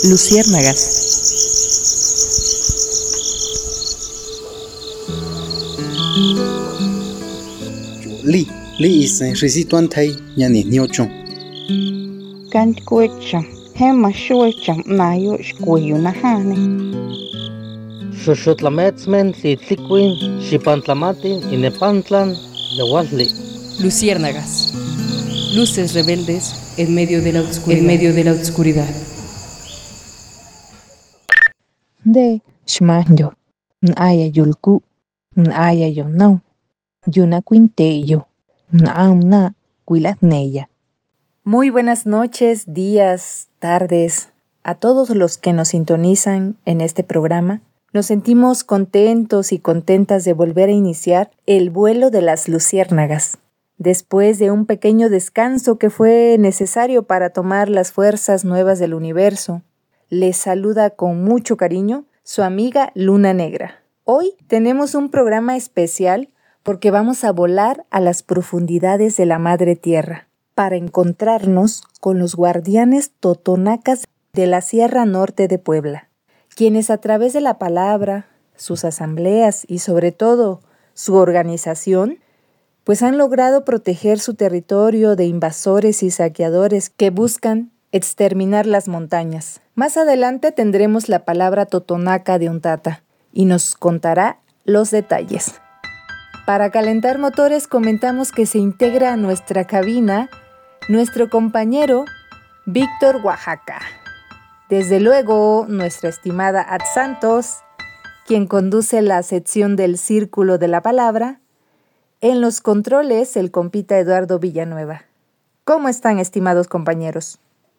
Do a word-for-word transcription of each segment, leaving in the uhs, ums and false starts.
Luciérnagas. Li, li is risituan thai yani nyochon. Kan kuecha, hema shuecha nayo shkuyu nahane. Xoxotlametzmen tlitlicuin, xipantlamati, inepantlan, yawalli. Luciérnagas. Luces rebeldes en medio de la oscuridad. En medio de la oscuridad. De shmanyo, n'aya yulku, n'aya yonau, yuna quinteyo, n'amna cuilatneya. Muy buenas noches, días, tardes, a todos los que nos sintonizan en este programa. Nos sentimos contentos y contentas de volver a iniciar el vuelo de las luciérnagas. Después de un pequeño descanso que fue necesario para tomar las fuerzas nuevas del universo, les saluda con mucho cariño su amiga Luna Negra. Hoy tenemos un programa especial porque vamos a volar a las profundidades de la Madre Tierra para encontrarnos con los guardianes totonacas de la Sierra Norte de Puebla, quienes a través de la palabra, sus asambleas y sobre todo su organización, pues han logrado proteger su territorio de invasores y saqueadores que buscan exterminar las montañas. Más adelante tendremos la palabra totonaca de un tata y nos contará los detalles. Para calentar motores comentamos que se integra a nuestra cabina nuestro compañero Víctor Oaxaca. Desde luego, nuestra estimada Ad Santos, quien conduce la sección del Círculo de la Palabra. En los controles, el compita Eduardo Villanueva. ¿Cómo están, estimados compañeros?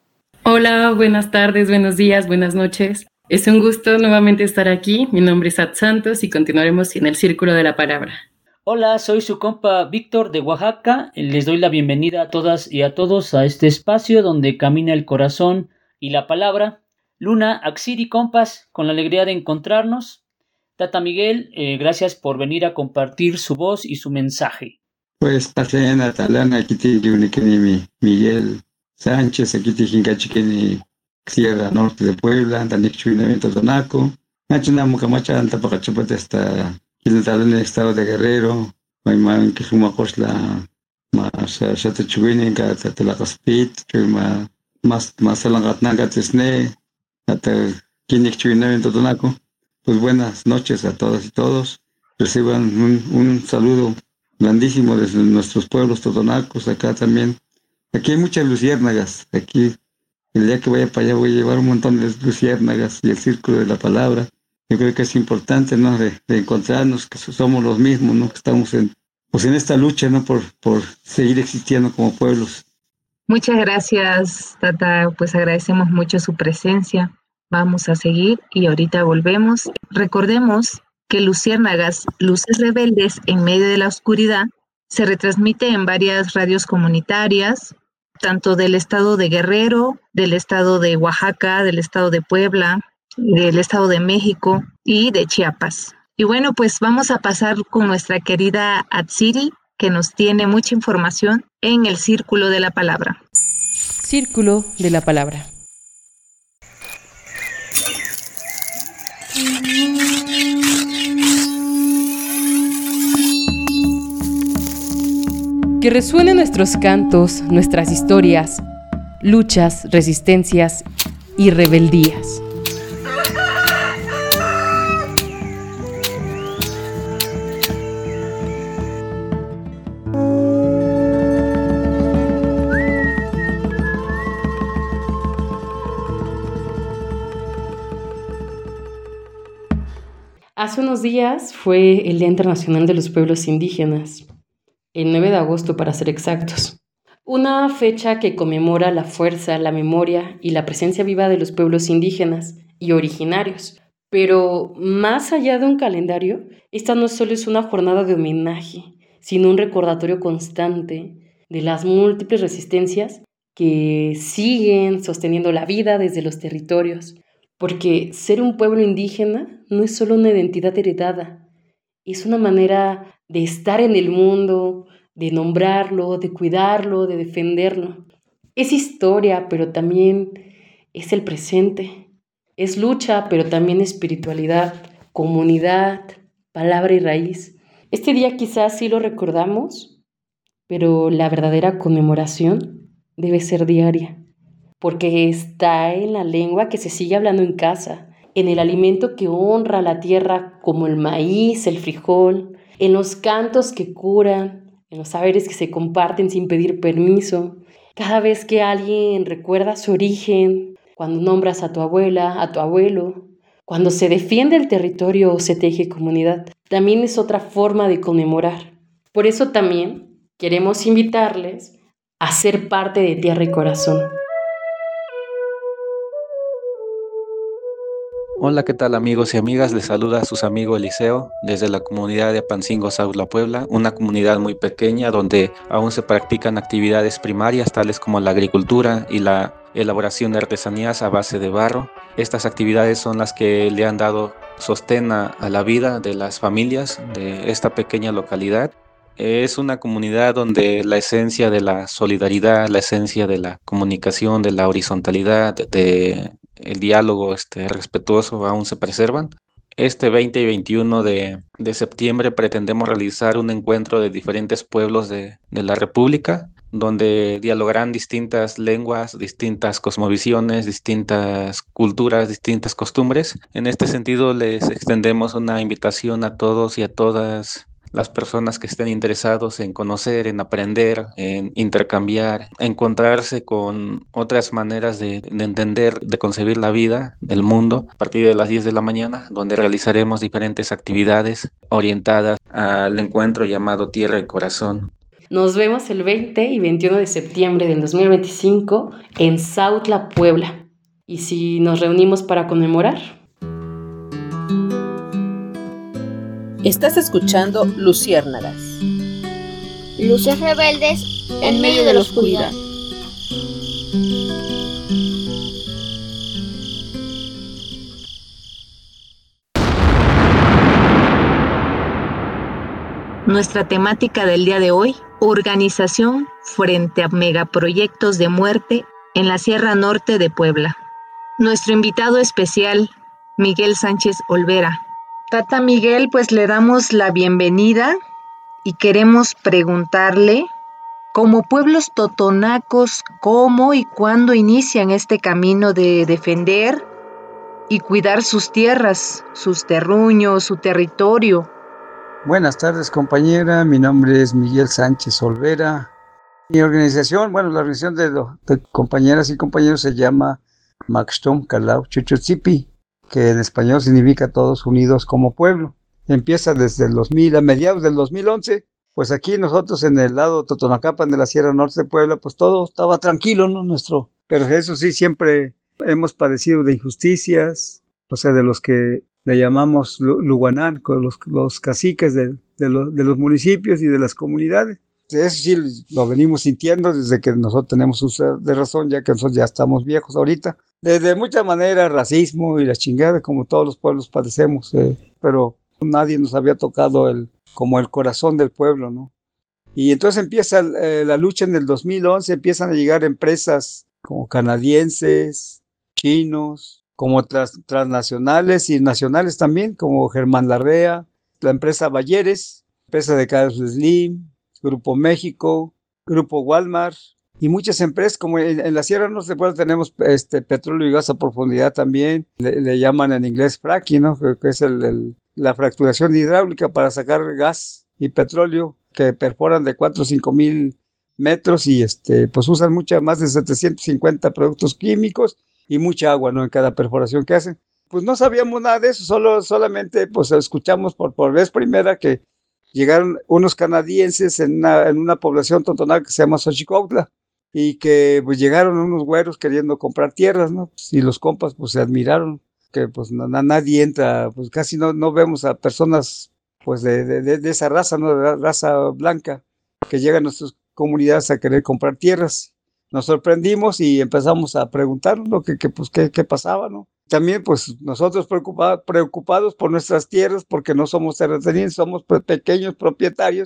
Hola, buenas tardes, buenos días, buenas noches. Es un gusto nuevamente estar aquí. Mi nombre es Ad Santos y continuaremos en el Círculo de la Palabra. Hola, soy su compa Víctor de Oaxaca. Les doy la bienvenida a todas y a todos a este espacio donde camina el corazón y la palabra. Luna, Axiri, compas, con la alegría de encontrarnos. Tata Miguel, eh, gracias por venir a compartir su voz y su mensaje. Pues Patlena, Talana, aquí te mi Miguel Sánchez, aquí te Jincachiqueni, Sierra Norte de Puebla, Tanichuinamiento Tonaco, Nachuna Mucamacha, Antapacachupate hasta en el estado de Guerrero, Maimán, Kijumacosla, más Chatachuini, Catelacaspit, más más Alangatnaga Tesne, hasta Quinichuinamiento Tonaco. Pues buenas noches a todas y todos. Reciban un, un saludo grandísimo desde nuestros pueblos totonacos, acá también. Aquí hay muchas luciérnagas. Aquí, el día que vaya para allá, voy a llevar un montón de luciérnagas y el círculo de la palabra. Yo creo que es importante, ¿no? De, de encontrarnos, que somos los mismos, ¿no? Que estamos en, pues en esta lucha, ¿no? Por, por seguir existiendo como pueblos. Muchas gracias, Tata. Pues agradecemos mucho su presencia. Vamos a seguir y ahorita volvemos. Recordemos que Luciérnagas, Luces Rebeldes en medio de la oscuridad, se retransmite en varias radios comunitarias, tanto del estado de Guerrero, del estado de Oaxaca, del estado de Puebla, del estado de México y de Chiapas. Y bueno, pues vamos a pasar con nuestra querida Atsiri, que nos tiene mucha información en el Círculo de la Palabra. Círculo de la Palabra. Que resuenen nuestros cantos, nuestras historias, luchas, resistencias y rebeldías. Hace unos días fue el Día Internacional de los Pueblos Indígenas, el nueve de agosto para ser exactos. Una fecha que conmemora la fuerza, la memoria y la presencia viva de los pueblos indígenas y originarios. Pero más allá de un calendario, esta no solo es una jornada de homenaje, sino un recordatorio constante de las múltiples resistencias que siguen sosteniendo la vida desde los territorios. Porque ser un pueblo indígena no es solo una identidad heredada, es una manera de estar en el mundo, de nombrarlo, de cuidarlo, de defenderlo. Es historia, pero también es el presente. Es lucha, pero también espiritualidad, comunidad, palabra y raíz. Este día quizás sí lo recordamos, pero la verdadera conmemoración debe ser diaria, porque está en la lengua que se sigue hablando en casa, en el alimento que honra a la tierra como el maíz, el frijol, en los cantos que curan, en los saberes que se comparten sin pedir permiso. Cada vez que alguien recuerda su origen, cuando nombras a tu abuela, a tu abuelo, cuando se defiende el territorio o se teje comunidad, también es otra forma de conmemorar. Por eso también queremos invitarles a ser parte de Tierra y Corazón. Hola, ¿qué tal amigos y amigas? Les saluda a sus amigos Eliseo desde la comunidad de Apancingo, Saula, Puebla, una comunidad muy pequeña donde aún se practican actividades primarias tales como la agricultura y la elaboración de artesanías a base de barro. Estas actividades son las que le han dado sostén a, a la vida de las familias de esta pequeña localidad. Es una comunidad donde la esencia de la solidaridad, la esencia de la comunicación, de la horizontalidad, de el diálogo este, respetuoso aún se preservan. Este veinte y veintiuno de, de septiembre pretendemos realizar un encuentro de diferentes pueblos de, de la República, donde dialogarán distintas lenguas, distintas cosmovisiones, distintas culturas, distintas costumbres. En este sentido, les extendemos una invitación a todos y a todas las personas que estén interesados en conocer, en aprender, en intercambiar, encontrarse con otras maneras de, de entender, de concebir la vida, el mundo, a partir de las diez de la mañana, donde realizaremos diferentes actividades orientadas al encuentro llamado Tierra y Corazón. Nos vemos el veinte y veintiuno de septiembre del dos mil veinticinco en Sautla, Puebla. ¿Y si nos reunimos para conmemorar? Estás escuchando Luciérnagas. Luces rebeldes en medio de la oscuridad. Nuestra temática del día de hoy, organización frente a megaproyectos de muerte en la Sierra Norte de Puebla. Nuestro invitado especial, Miguel Sánchez Olvera. Tata Miguel, pues le damos la bienvenida y queremos preguntarle, como pueblos totonacos, ¿cómo y cuándo inician este camino de defender y cuidar sus tierras, sus terruños, su territorio? Buenas tardes, compañera. Mi nombre es Miguel Sánchez Olvera. Mi organización, bueno, la organización de, de compañeras y compañeros se llama Maxtom Calau Chuchutzipi, que en español significa Todos Unidos como Pueblo. Empieza desde el dos mil, a mediados del dos mil once, pues aquí nosotros en el lado Totonacapan de la Sierra Norte de Puebla, pues todo estaba tranquilo, ¿no? Nuestro, pero eso sí, siempre hemos padecido de injusticias, o sea, de los que le llamamos Luguanán, los, los caciques de, de, los, de los municipios y de las comunidades. Eso sí lo venimos sintiendo desde que nosotros tenemos uso de razón, ya que nosotros ya estamos viejos ahorita. De, de muchas maneras, racismo y la chingada, como todos los pueblos padecemos, eh, pero nadie nos había tocado el, como el corazón del pueblo, ¿no? Y entonces empieza eh, la lucha en el dos mil once, empiezan a llegar empresas como canadienses, chinos, como tras, transnacionales y nacionales también, como Germán Larrea, la empresa Bayeres, empresa de Carlos Slim, Grupo México, Grupo Walmart, y muchas empresas, como en, en la Sierra Norte de Puebla tenemos este, petróleo y gas a profundidad también, le, le llaman en inglés fracking, ¿no? Que, que es el, el, la fracturación hidráulica para sacar gas y petróleo que perforan de cuatro o cinco mil metros y este, pues usan mucha, más de setecientos cincuenta productos químicos y mucha agua, ¿no? En cada perforación que hacen. Pues no sabíamos nada de eso, solo, solamente pues escuchamos por, por vez primera que llegaron unos canadienses en una, en una población totonaca que se llama Xochicuautla y que pues llegaron unos güeros queriendo comprar tierras, ¿no? Pues, y los compas pues se admiraron, que pues na, nadie entra, pues casi no, no vemos a personas pues de, de, de esa raza, ¿no? De la raza blanca, que llegan a nuestras comunidades a querer comprar tierras. Nos sorprendimos y empezamos a preguntarnos, ¿no? que, que, pues, qué, qué pasaba, ¿no? También pues nosotros preocupa, preocupados por nuestras tierras porque no somos terratenientes, somos pe- pequeños propietarios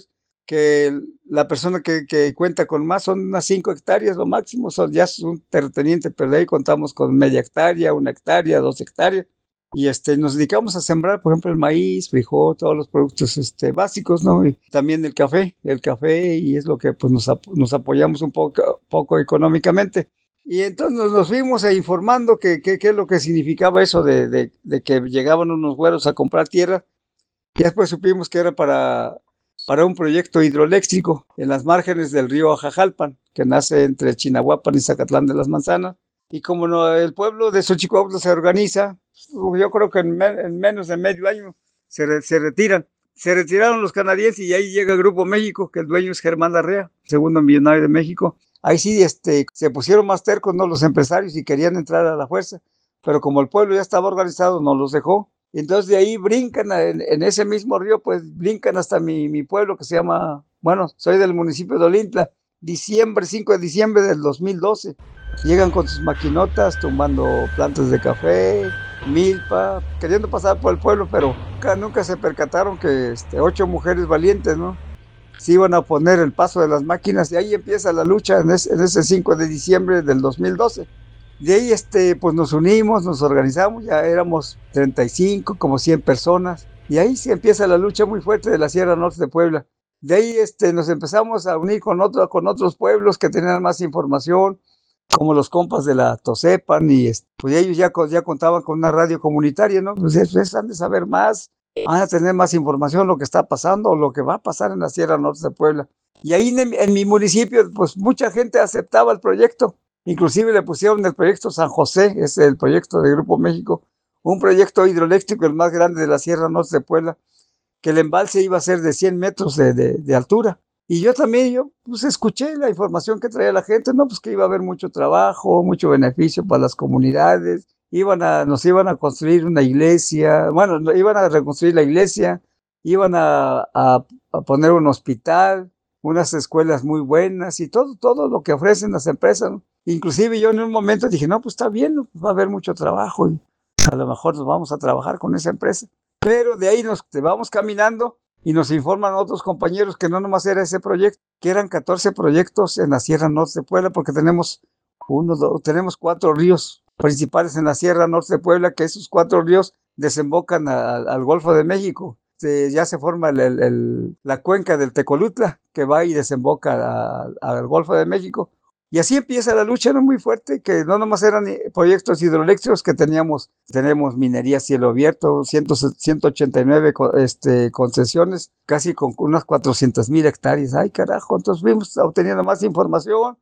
que la persona que, que cuenta con más son unas cinco hectáreas, lo máximo, son, ya es un terrateniente, pero de ahí contamos con media hectárea, una hectárea, dos hectáreas, y este, nos dedicamos a sembrar, por ejemplo, el maíz, frijol, todos los productos este, básicos, ¿no? Y también el café, el café, y es lo que pues nos, nos apoyamos un poco, poco económicamente. Y entonces nos, nos fuimos a informando qué que, que es lo que significaba eso de, de, de que llegaban unos güeros a comprar tierra, y después supimos que era para, para un proyecto hidroeléctrico en las márgenes del río Ajajalpan, que nace entre Chinahuapan y Zacatlán de las Manzanas. Y como no, el pueblo de Xochicuautla se organiza, yo creo que en, me, en menos de medio año se, re, se retiran. Se retiraron los canadienses y ahí llega el Grupo México, que el dueño es Germán Larrea, segundo millonario de México. Ahí sí este, se pusieron más tercos, ¿no?, los empresarios, y querían entrar a la fuerza, pero como el pueblo ya estaba organizado, no los dejó. Entonces de ahí brincan en, en ese mismo río, pues brincan hasta mi, mi pueblo, que se llama, bueno, soy del municipio de Olintla, diciembre, cinco de diciembre del dos mil doce. Llegan con sus maquinotas, tumbando plantas de café, milpa, queriendo pasar por el pueblo, pero nunca, nunca se percataron que este, ocho mujeres valientes, ¿no?, se iban a poner el paso de las máquinas, y ahí empieza la lucha en ese, en ese cinco de diciembre del dos mil doce. De ahí este, pues nos unimos, nos organizamos, ya éramos treinta y cinco, como cien personas, y ahí se empieza la lucha muy fuerte de la Sierra Norte de Puebla. De ahí este, nos empezamos a unir con, otro, con otros pueblos que tenían más información, como los compas de la Tosepan, y pues ellos ya, ya contaban con una radio comunitaria, ¿no? Pues ellos han de saber más, van a tener más información, lo que está pasando o lo que va a pasar en la Sierra Norte de Puebla. Y ahí en, en mi municipio, pues mucha gente aceptaba el proyecto, inclusive le pusieron el proyecto San José, es el proyecto de Grupo México, un proyecto hidroeléctrico, el más grande de la Sierra Norte de Puebla, que el embalse iba a ser de cien metros de, de, de altura. Y yo también, yo pues escuché la información que traía la gente, no, pues que iba a haber mucho trabajo, mucho beneficio para las comunidades, iban a, nos iban a construir una iglesia, bueno, iban a reconstruir la iglesia, iban a, a, a poner un hospital, unas escuelas muy buenas y todo, todo lo que ofrecen las empresas, ¿no? Inclusive yo en un momento dije, no, pues está bien, ¿no?, va a haber mucho trabajo y a lo mejor nos vamos a trabajar con esa empresa. Pero de ahí nos vamos caminando y nos informan otros compañeros que no nomás era ese proyecto, que eran catorce proyectos en la Sierra Norte de Puebla, porque tenemos, uno, dos, tenemos cuatro ríos principales en la Sierra Norte de Puebla, que esos cuatro ríos desembocan a, a, al Golfo de México. Se, ya se forma el, el, el, la cuenca del Tecolutla, que va y desemboca al Golfo de México. Y así empieza la lucha, ¿no?, muy fuerte, que no nomás eran proyectos hidroeléctricos, que teníamos, tenemos minería a cielo abierto, ciento ochenta y nueve este, concesiones, casi con unas cuatrocientas mil hectáreas. Ay, carajo, entonces fuimos obteniendo más información.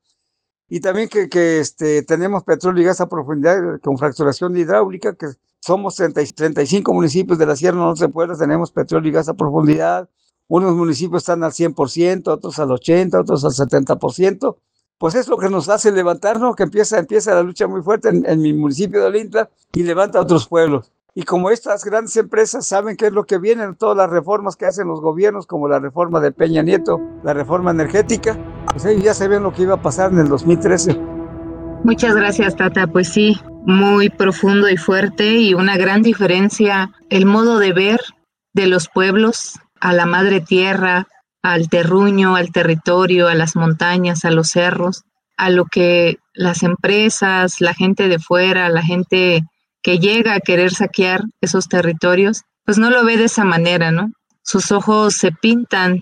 Y también que, que este, tenemos petróleo y gas a profundidad con fracturación hidráulica, que somos treinta, treinta y cinco municipios de la Sierra Norte de Puebla, tenemos petróleo y gas a profundidad. Unos municipios están al cien por ciento, otros al ochenta por ciento, otros al setenta por ciento. Pues es lo que nos hace levantarnos, que empieza, empieza la lucha muy fuerte en, en mi municipio de Olintla y levanta a otros pueblos. Y como estas grandes empresas saben qué es lo que vienen, todas las reformas que hacen los gobiernos, como la reforma de Peña Nieto, la reforma energética, pues ellos ya sabían lo que iba a pasar en el dos mil trece. Muchas gracias, Tata. Pues sí, muy profundo y fuerte, y una gran diferencia el modo de ver de los pueblos a la madre tierra, al terruño, al territorio, a las montañas, a los cerros, a lo que las empresas, la gente de fuera, la gente que llega a querer saquear esos territorios, pues no lo ve de esa manera, ¿no? Sus ojos se pintan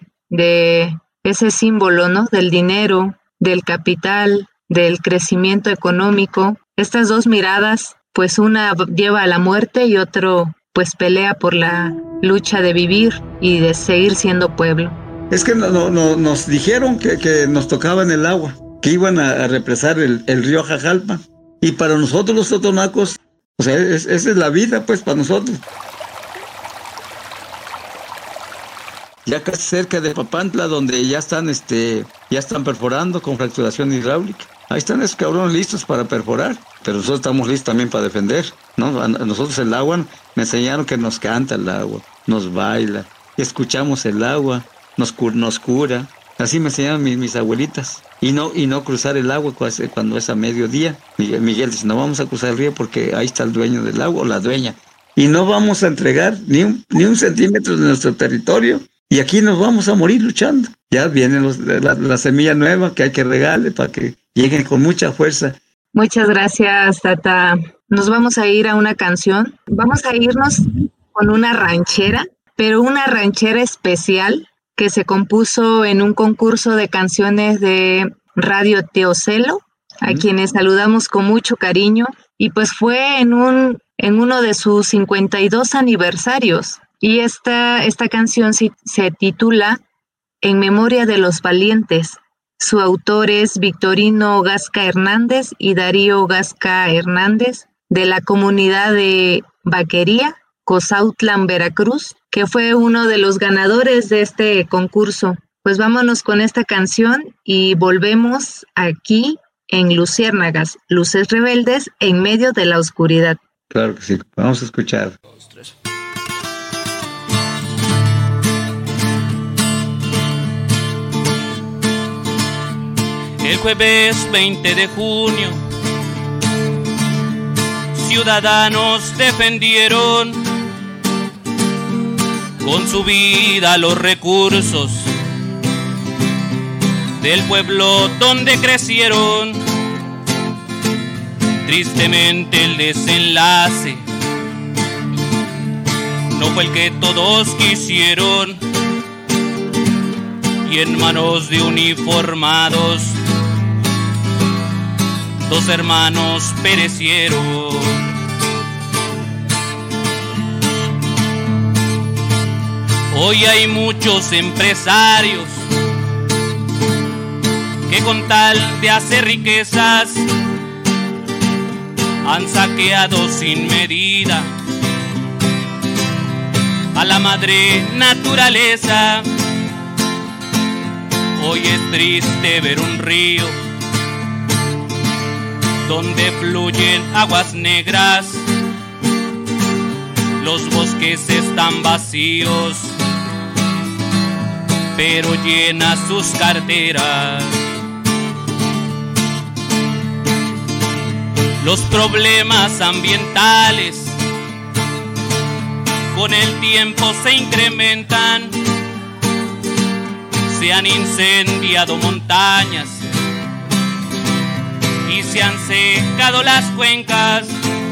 de ese símbolo, ¿no?, del dinero, del capital, del crecimiento económico. Estas dos miradas, pues una lleva a la muerte y otro pues pelea por la lucha de vivir y de seguir siendo pueblo. Es que no, no, no, nos dijeron que, que nos tocaban el agua, que iban a, a represar el, el río Ajajalpan. Y para nosotros los totonacos, o sea, es, esa es la vida, pues, para nosotros. Ya casi cerca de Papantla, donde ya están, este, ya están perforando con fracturación hidráulica. Ahí están esos cabrones listos para perforar, pero nosotros estamos listos también para defender, ¿no? A nosotros el agua, me enseñaron que nos canta el agua, nos baila, escuchamos el agua. Nos, nos cura, así me enseñaron mis, mis abuelitas, y no, y no cruzar el agua cuando es a mediodía. Miguel, Miguel dice, no vamos a cruzar el río porque ahí está el dueño del agua o la dueña, y no vamos a entregar ni un, ni un centímetro de nuestro territorio, y aquí nos vamos a morir luchando. ya viene los, la, la semilla nueva que hay que regarle para que lleguen con mucha fuerza. Muchas gracias, Tata. Nos vamos a ir a una canción. Vamos a irnos con una ranchera, pero una ranchera especial que se compuso en un concurso de canciones de Radio Teocelo, a mm. quienes saludamos con mucho cariño, y pues fue en un en uno de sus cincuenta y dos aniversarios. Y esta, esta canción se, se titula En memoria de los valientes. Su autor es Victorino Gasca Hernández y Darío Gasca Hernández, de la comunidad de Vaquería, Cozautlan, Veracruz, que fue uno de los ganadores de este concurso. Pues vámonos con esta canción y volvemos aquí en Luciérnagas, Luces Rebeldes en medio de la oscuridad. Claro que sí, vamos a escuchar. Dos, tres. El jueves veinte de junio, ciudadanos defendieron con su vida los recursos del pueblo donde crecieron. Tristemente el desenlace no fue el que todos quisieron, y en manos de uniformados dos hermanos perecieron. Hoy hay muchos empresarios que con tal de hacer riquezas han saqueado sin medida a la madre naturaleza. Hoy es triste ver un río donde fluyen aguas negras, los bosques están vacíos, pero llena sus carteras. Los problemas ambientales con el tiempo se incrementan, se han incendiado montañas y se han secado las cuencas.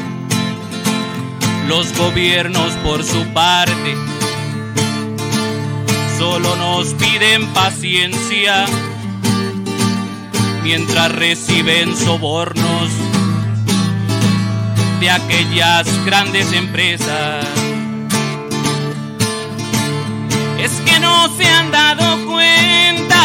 Los gobiernos por su parte solo nos piden paciencia mientras reciben sobornos de aquellas grandes empresas. Es que no se han dado cuenta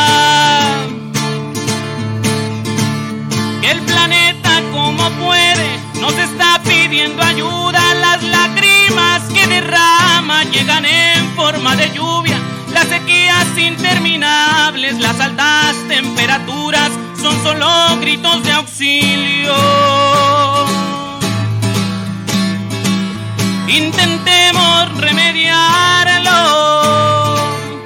que el planeta como puede nos está pidiendo ayuda. Las lágrimas que derrama llegan en forma de lluvia. Las sequías interminables, las altas temperaturas son solo gritos de auxilio. Intentemos remediarlo.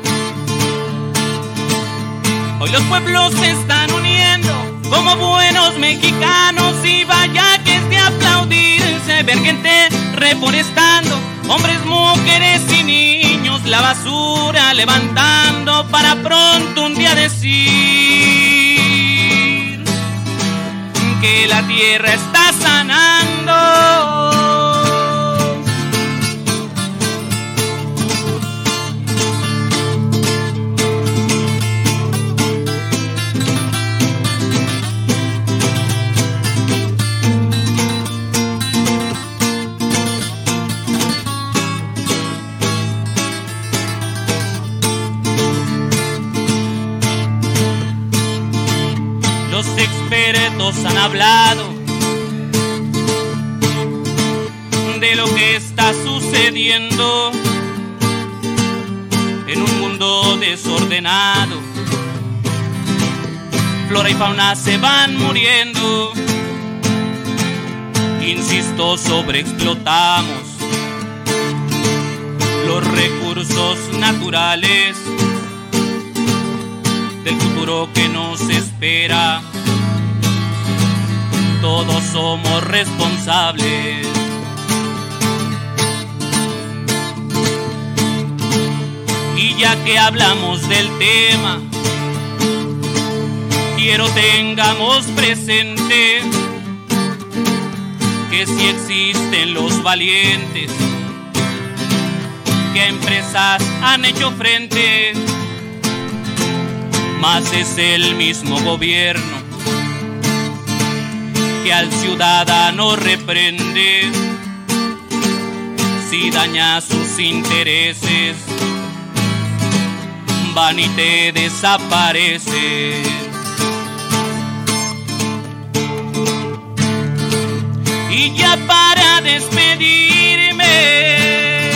Hoy los pueblos se están uniendo como buenos mexicanos, y vaya que es de aplaudirse ver gente reforestando, hombres, mujeres y niños, la basura levantando para pronto un día decir que la tierra está sanando. Los expertos han hablado de lo que está sucediendo en un mundo desordenado. Flora y fauna se van muriendo. Insisto, sobreexplotamos los recursos naturales del futuro que nos espera. Todos somos responsables. Y ya que hablamos del tema, quiero tengamos presente que si existen los valientes, que empresas han hecho frente, más es el mismo gobierno que al ciudadano reprende si daña sus intereses, van y te desaparece. Y ya para despedirme,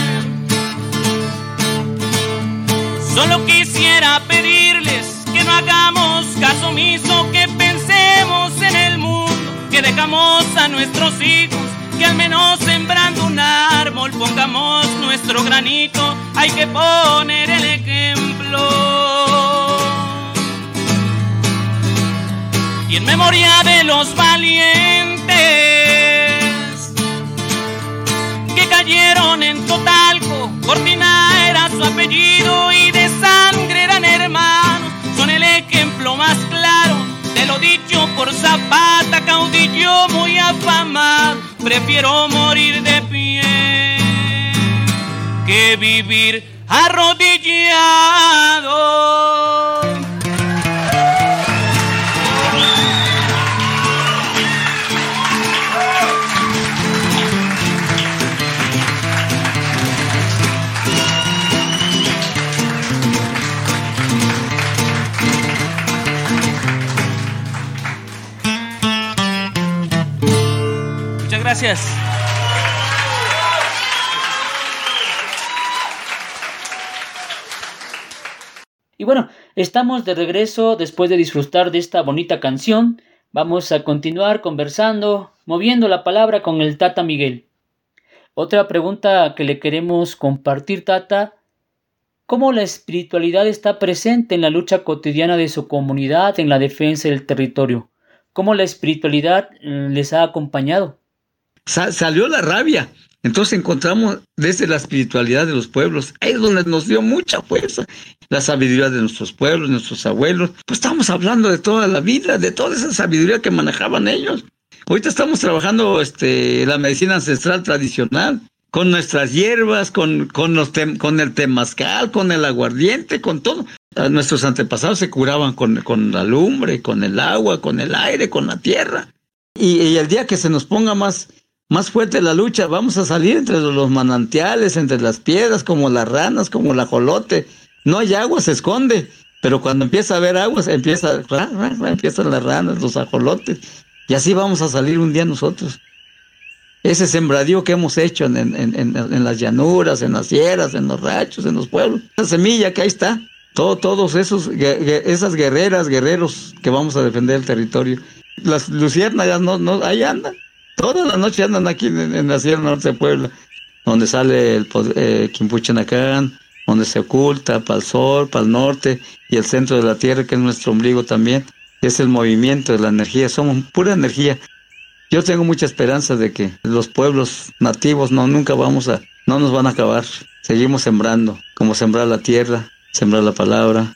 solo quisiera pedirles que no hagamos caso omiso, que pensemos en el mundo que dejamos a nuestros hijos, que al menos sembrando un árbol pongamos nuestro granito. Hay que poner el ejemplo. Y en memoria de los valientes que cayeron en Totalco, Cortina era su apellido y de sangre eran hermanos, son el ejemplo más claro de lo dicho por Zapata, caudillo muy afamado. Prefiero morir de pie que vivir arrodillado. Gracias. Y bueno, estamos de regreso después de disfrutar de esta bonita canción. Vamos a continuar conversando, moviendo la palabra con el Tata Miguel. Otra pregunta que le queremos compartir, Tata: ¿cómo la espiritualidad está presente en la lucha cotidiana de su comunidad en la defensa del territorio? ¿Cómo la espiritualidad les ha acompañado? Sa- salió la rabia. Entonces encontramos desde la espiritualidad de los pueblos, ahí es donde nos dio mucha fuerza, la sabiduría de nuestros pueblos, nuestros abuelos. Pues estamos hablando de toda la vida, de toda esa sabiduría que manejaban ellos. Ahorita estamos trabajando este, la medicina ancestral tradicional, con nuestras hierbas, con, con, los tem- con el temazcal, con el aguardiente, con todo. Nuestros antepasados se curaban con, con la lumbre, con el agua, con el aire, con la tierra. Y, y el día que se nos ponga más... más fuerte la lucha, vamos a salir entre los manantiales, entre las piedras, como las ranas, como el ajolote. No hay agua, se esconde, pero cuando empieza a haber agua, empieza, ra, ra, ra, empiezan las ranas, los ajolotes, y así vamos a salir un día nosotros. Ese sembradío que hemos hecho en, en, en, en las llanuras, en las sierras, en los ranchos, en los pueblos, esa semilla que ahí está, todo, todos esos, esas guerreras, guerreros que vamos a defender el territorio. Las luciérnagas, no, no, ahí andan. Toda la noche andan aquí en, en la Sierra Norte de Puebla, donde sale el eh, Quimpuchanacán, donde se oculta para el sur, para el norte, y el centro de la tierra, que es nuestro ombligo también. Es el movimiento de la energía, somos pura energía. Yo tengo mucha esperanza de que los pueblos nativos no nunca vamos a, no nos van a acabar. Seguimos sembrando, como sembrar la tierra, sembrar la palabra.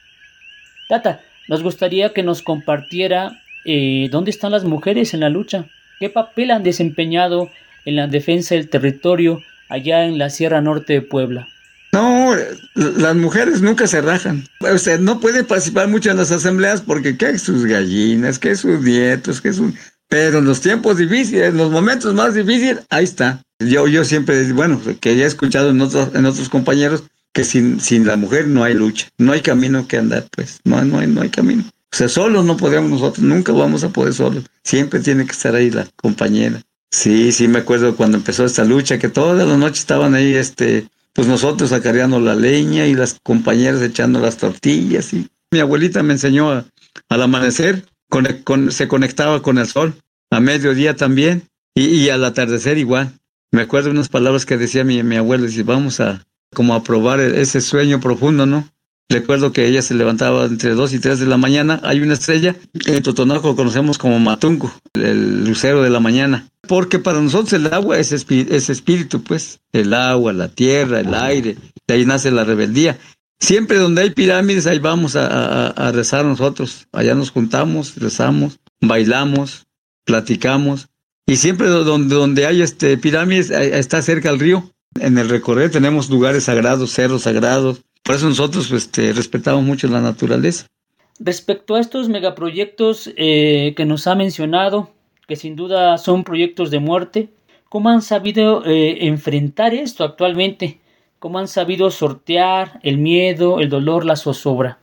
Tata, nos gustaría que nos compartiera eh, dónde están las mujeres en la lucha. ¿Qué papel han desempeñado en la defensa del territorio allá en la Sierra Norte de Puebla? No, las mujeres nunca se rajan. O sea, no pueden participar mucho en las asambleas porque qué sus gallinas, qué sus nietos, qué sus... Pero en los tiempos difíciles, en los momentos más difíciles, ahí está. Yo, yo siempre, bueno, que ya he escuchado en otros, en otros compañeros que sin, sin la mujer no hay lucha, no hay camino que andar, pues, no, no hay, no hay camino. O sea, solos no podemos nosotros, nunca vamos a poder solos. Siempre tiene que estar ahí la compañera. Sí, sí, me acuerdo cuando empezó esta lucha, que todas las noches estaban ahí, este, pues nosotros acarreando la leña y las compañeras echando las tortillas. Y mi abuelita me enseñó a, al amanecer, con, con, se conectaba con el sol, a mediodía también, y, y al atardecer igual. Me acuerdo unas palabras que decía mi, mi abuela, dice, vamos a, como a probar ese sueño profundo, ¿no? Recuerdo que ella se levantaba entre dos y tres de la mañana. Hay una estrella, en Totonaco lo conocemos como Matunco, el lucero de la mañana. Porque para nosotros el agua es, espí- es espíritu, pues. El agua, la tierra, el aire, de ahí nace la rebeldía. Siempre donde hay pirámides, ahí vamos a, a, a rezar nosotros. Allá nos juntamos, rezamos, bailamos, platicamos. Y siempre donde, donde hay este, pirámides, está cerca el río. En el recorrido tenemos lugares sagrados, cerros sagrados. Por eso nosotros este, respetamos mucho la naturaleza. Respecto a estos megaproyectos eh, que nos ha mencionado, que sin duda son proyectos de muerte, ¿cómo han sabido eh, enfrentar esto actualmente? ¿Cómo han sabido sortear el miedo, el dolor, la zozobra?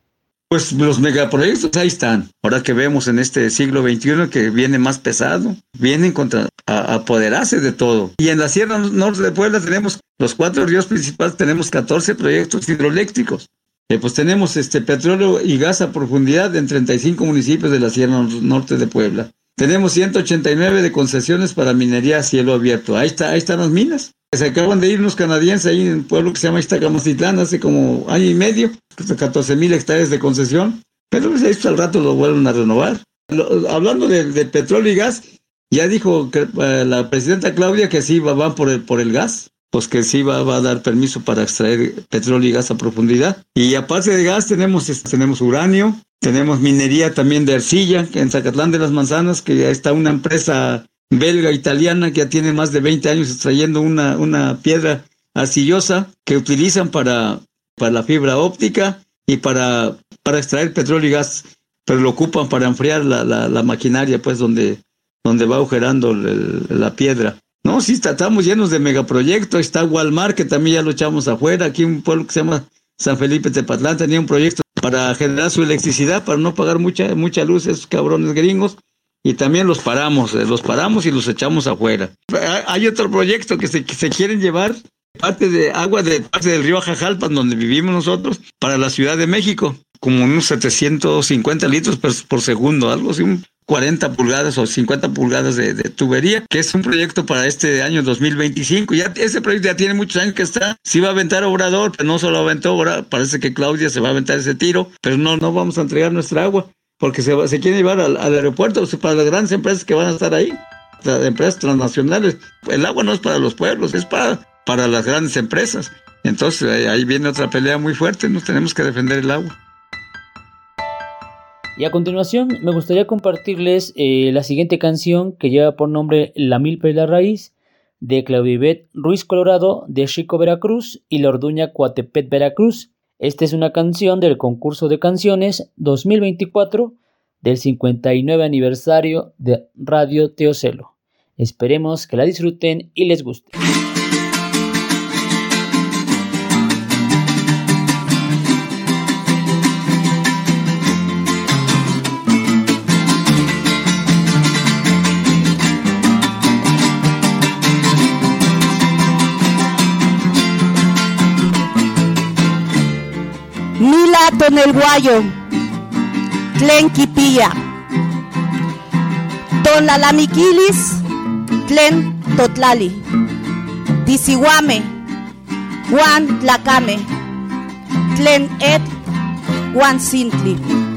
Pues los megaproyectos ahí están. Ahora que vemos en este siglo veintiuno que viene más pesado, vienen contra a, a apoderarse de todo. Y en la Sierra Norte de Puebla tenemos los cuatro ríos principales, tenemos catorce proyectos hidroeléctricos. Eh, pues tenemos este petróleo y gas a profundidad en treinta y cinco municipios de la Sierra Norte de Puebla. Tenemos ciento ochenta y nueve de concesiones para minería a cielo abierto. Ahí está, ahí están las minas. Se acaban de ir unos canadienses ahí en un pueblo que se llama Iztacamacitlán hace como año y medio, catorce mil hectáreas de concesión, pero esto al rato lo vuelven a renovar. Lo, hablando de, de petróleo y gas, ya dijo que, uh, la presidenta Claudia que sí va, van por el, por el gas, pues que sí va, va a dar permiso para extraer petróleo y gas a profundidad. Y aparte de gas tenemos, tenemos uranio, tenemos minería también de arcilla, que en Zacatlán de las Manzanas, que ya está una empresa belga italiana que ya tiene más de veinte años extrayendo una, una piedra arcillosa que utilizan para, para la fibra óptica y para, para extraer petróleo y gas, pero lo ocupan para enfriar la, la, la maquinaria, pues donde, donde va agujerando el, la piedra. No, sí, estamos llenos de megaproyectos. Está Walmart, que también ya lo echamos afuera. Aquí un pueblo que se llama San Felipe Tepatlán tenía un proyecto para generar su electricidad, para no pagar mucha, mucha luz, esos cabrones gringos. Y también los paramos, eh, los paramos y los echamos afuera. Hay otro proyecto que se, que se quieren llevar parte de agua de parte del río Ajajalpan, donde vivimos nosotros, para la Ciudad de México, como unos setecientos cincuenta litros por, por segundo, algo así, un cuarenta pulgadas o cincuenta pulgadas de, de tubería, que es un proyecto para este año dos mil veinticinco. Ya ese proyecto ya tiene muchos años que está. Sí va a aventar Obrador, pero no solo aventó ahora, parece que Claudia se va a aventar ese tiro, pero no, no vamos a entregar nuestra agua, porque se, va, se quiere llevar al, al aeropuerto, o sea, para las grandes empresas que van a estar ahí, las empresas transnacionales. El agua no es para los pueblos, es para, para las grandes empresas. Entonces ahí, ahí viene otra pelea muy fuerte, nos tenemos que defender el agua. Y a continuación me gustaría compartirles eh, la siguiente canción, que lleva por nombre La Milpa y la Raíz, de Claudibet Ruiz Colorado, de Chico, Veracruz, y La Orduña, Coatepec, Veracruz. Esta es una canción del concurso de canciones dos mil veinticuatro del cincuenta y nueve aniversario de Radio Teocelo. Esperemos que la disfruten y les guste. Mila Tonelguayo, Tlen Quipilla, Tonlalamiquilis, Tlen Totlali, Tisihuame, Juan Tlacame, Tlen Et, Juan Sintli.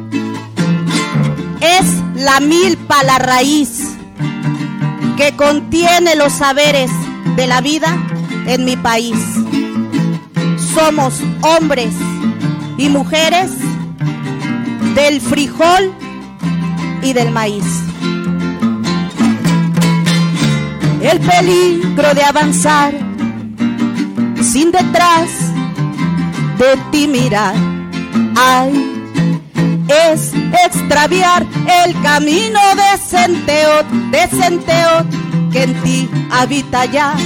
Es la milpa la raíz que contiene los saberes de la vida en mi país. Somos hombres y mujeres del frijol y del maíz. El peligro de avanzar sin detrás de ti mirar, ay, es extraviar el camino de Centeot, de Centeot, que en ti habita ya.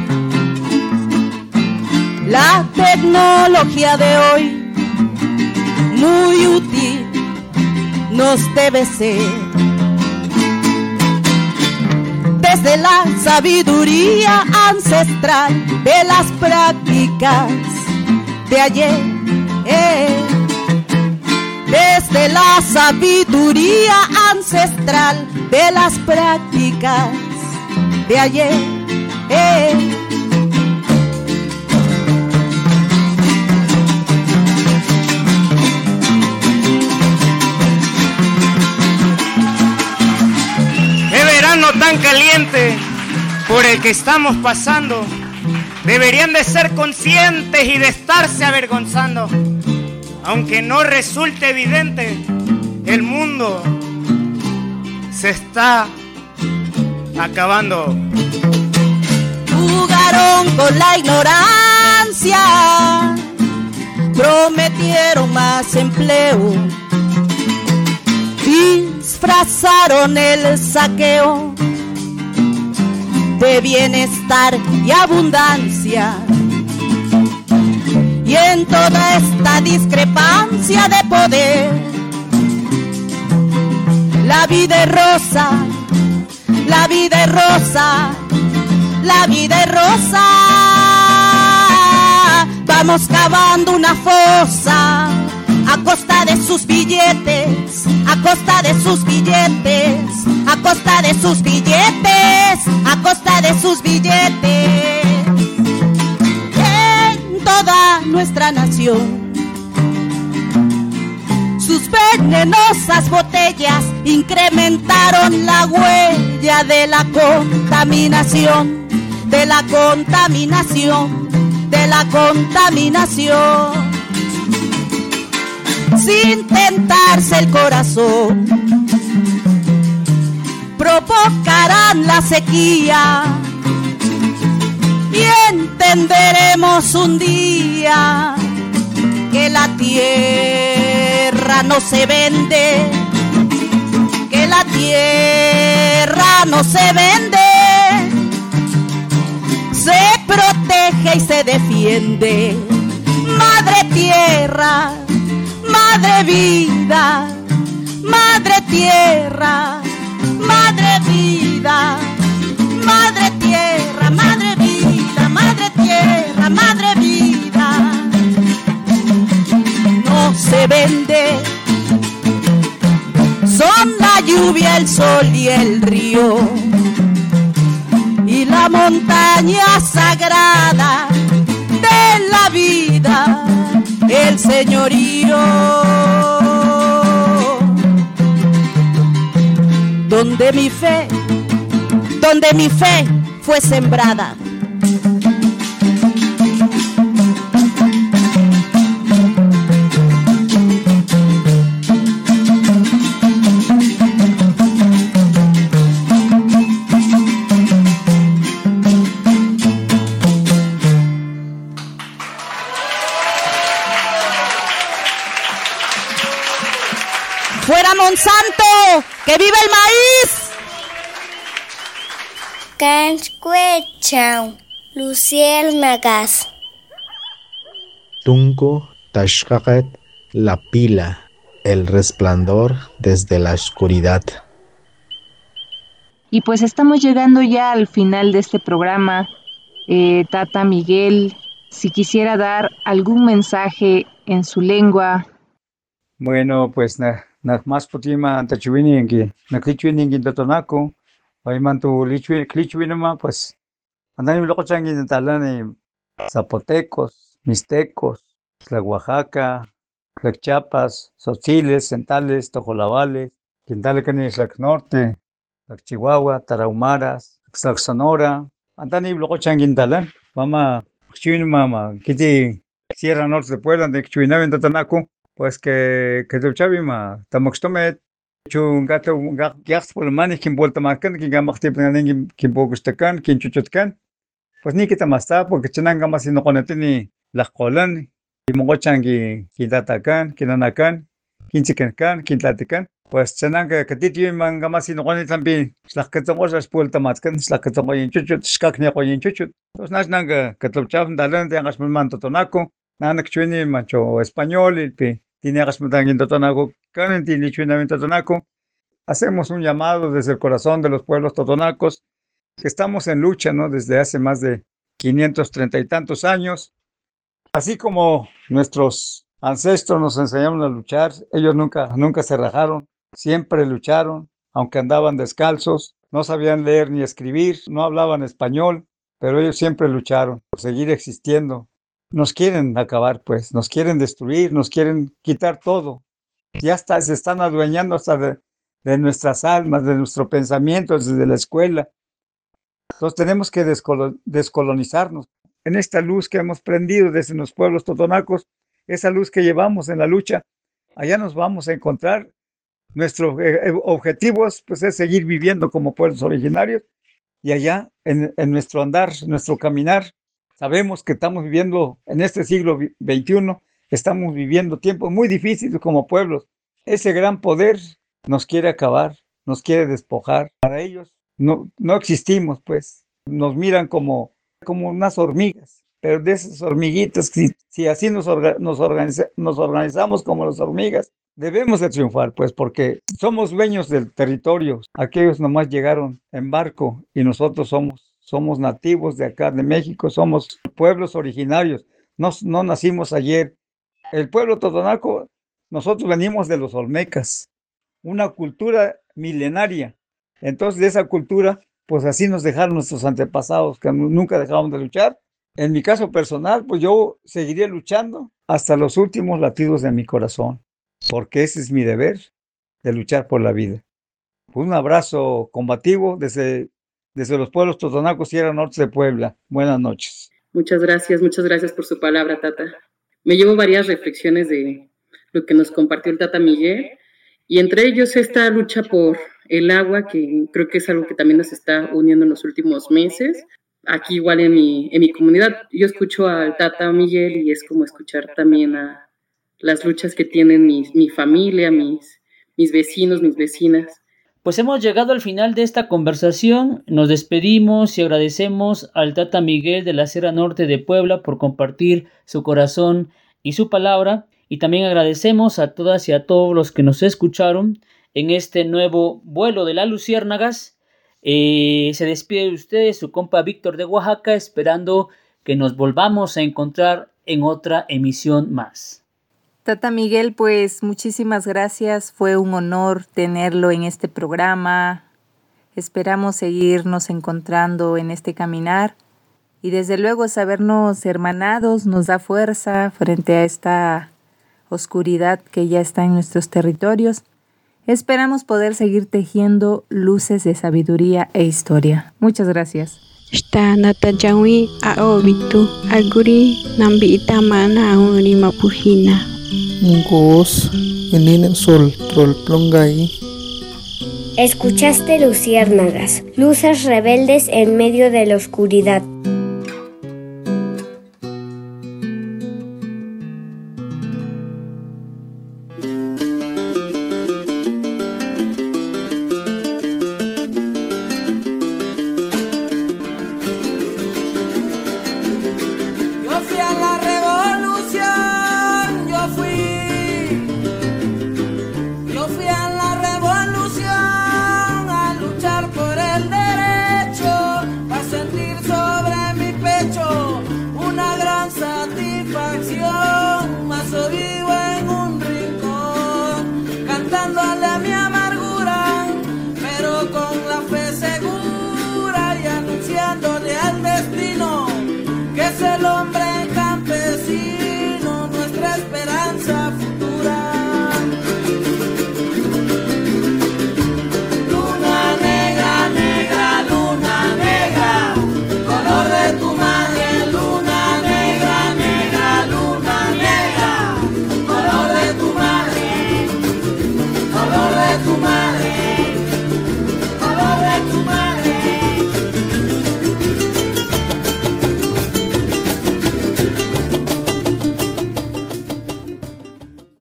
La tecnología de hoy muy útil nos debe ser. Desde la sabiduría ancestral de las prácticas de ayer, eh. desde la sabiduría ancestral de las prácticas de ayer, eh. Tan caliente por el que estamos pasando, deberían de ser conscientes y de estarse avergonzando. Aunque no resulte evidente, el mundo se está acabando. Jugaron con la ignorancia, prometieron más empleo, disfrazaron el saqueo de bienestar y abundancia. Y en toda esta discrepancia de poder, la vida es rosa, la vida es rosa, la vida es rosa. Vamos cavando una fosa a costa de sus billetes, a costa de sus billetes, a costa de sus billetes, a costa de sus billetes. En toda nuestra nación, sus venenosas botellas incrementaron la huella de la contaminación, de la contaminación, de la contaminación. Sin tentarse el corazón, provocarán la sequía y entenderemos un día que la tierra no se vende, que la tierra no se vende, se protege y se defiende. Madre tierra, madre vida, madre tierra, madre vida, madre tierra, madre vida, madre tierra, madre vida. No se vende, son la lluvia, el sol y el río, y la montaña sagrada de la vida, el señorío, donde mi fe, donde mi fe fue sembrada. ¡Fuera Monsanto! ¡Que viva el maíz! Canchcuechao, luciérnagas. Tunco Tashkaket, la pila, el resplandor desde la oscuridad. Y pues estamos llegando ya al final de este programa. Eh, Tata Miguel, si quisiera dar algún mensaje en su lengua. Bueno, pues na, na más putima antachuini en que na clichuini en Totonaco, hoy mantu clichuini ma pues andan loco changi en talan zapotecos, mixtecos, la Oaxaca, la Chiapas, Tzotzilles, Centales, Tojolabales, Quintale Canis, la Norte, la Chihuahua, Tarahumaras, la Sonora, andan loco changi en talan, mama chuini mama, kiti Sierra Norte de Puebla, de chuina en Totonaco. Pues que que tu chavi ma tamoxtomet chu gato gax por mani quien vuelta marcan quien gamas tipo ngin quien bogustakan quien chuchotkan pues ni kita masta porque chenanga más no conetini la colan y mogochangi quintatakan quinanakan quinchikankan quintlatikan pues chenanga katiti manga más no conetambi la que tomos las vuelta marcan la que tomo en chuchut skakni ko en chuchut pues nasnanga que tu chav dalan de angas manto tonaco nanak chuini macho español y pi tiene en Totonaco, en Totonaco. Hacemos un llamado desde el corazón de los pueblos totonacos, que estamos en lucha, ¿no? Desde hace más de quinientos treinta y tantos años. Así como nuestros ancestros nos enseñaron a luchar, ellos nunca, nunca se rajaron, siempre lucharon, aunque andaban descalzos, no sabían leer ni escribir, no hablaban español, pero ellos siempre lucharon por seguir existiendo. Nos quieren acabar, pues, nos quieren destruir, nos quieren quitar todo. Ya está, se están adueñando hasta de, de nuestras almas, de nuestro pensamiento, desde la escuela. Entonces tenemos que descolo- descolonizarnos. en esta luz que hemos prendido desde los pueblos totonacos, esa luz que llevamos en la lucha, allá nos vamos a encontrar. Nuestro eh, objetivo es, pues, es seguir viviendo como pueblos originarios, y allá en, en nuestro andar, nuestro caminar, sabemos que estamos viviendo en este siglo veintiuno, estamos viviendo tiempos muy difíciles como pueblos. Ese gran poder nos quiere acabar, nos quiere despojar. Para ellos no, no existimos, pues. Nos miran como, como unas hormigas, pero de esas hormiguitas, si, si así nos, orga, nos, organiza, nos organizamos como las hormigas, debemos de triunfar, pues, porque somos dueños del territorio. Aquellos nomás llegaron en barco y nosotros somos, somos nativos de acá, de México, somos pueblos originarios. No, no nacimos ayer. El pueblo totonaco, nosotros venimos de los olmecas, una cultura milenaria. Entonces, de esa cultura, pues así nos dejaron nuestros antepasados, que nunca dejaron de luchar. En mi caso personal, pues yo seguiría luchando hasta los últimos latidos de mi corazón, porque ese es mi deber, de luchar por la vida. Un abrazo combativo desde, desde los pueblos totonacos, Sierra Norte de Puebla. Buenas noches. Muchas gracias, muchas gracias por su palabra, Tata. Me llevo varias reflexiones de lo que nos compartió el Tata Miguel, y entre ellos esta lucha por el agua, que creo que es algo que también nos está uniendo en los últimos meses. Aquí igual en mi, en mi comunidad, yo escucho al Tata Miguel y es como escuchar también a las luchas que tienen mi, mi familia, mis, mis vecinos, mis vecinas. Pues hemos llegado al final de esta conversación. Nos despedimos y agradecemos al Tata Miguel de la Sierra Norte de Puebla por compartir su corazón y su palabra. Y también agradecemos a todas y a todos los que nos escucharon en este nuevo vuelo de las luciérnagas. Eh, se despide de ustedes su compa Víctor de Oaxaca, esperando que nos volvamos a encontrar en otra emisión más. Tata Miguel, pues muchísimas gracias, fue un honor tenerlo en este programa. Esperamos seguirnos encontrando en este caminar y desde luego sabernos hermanados nos da fuerza frente a esta oscuridad que ya está en nuestros territorios. Esperamos poder seguir tejiendo luces de sabiduría e historia. Muchas gracias. Sta nata jawi a obitu aguri nambi itamana auri mapuhina. Ngos eninen sol trol plongai. Escuchaste luciérnagas, luces rebeldes en medio de la oscuridad.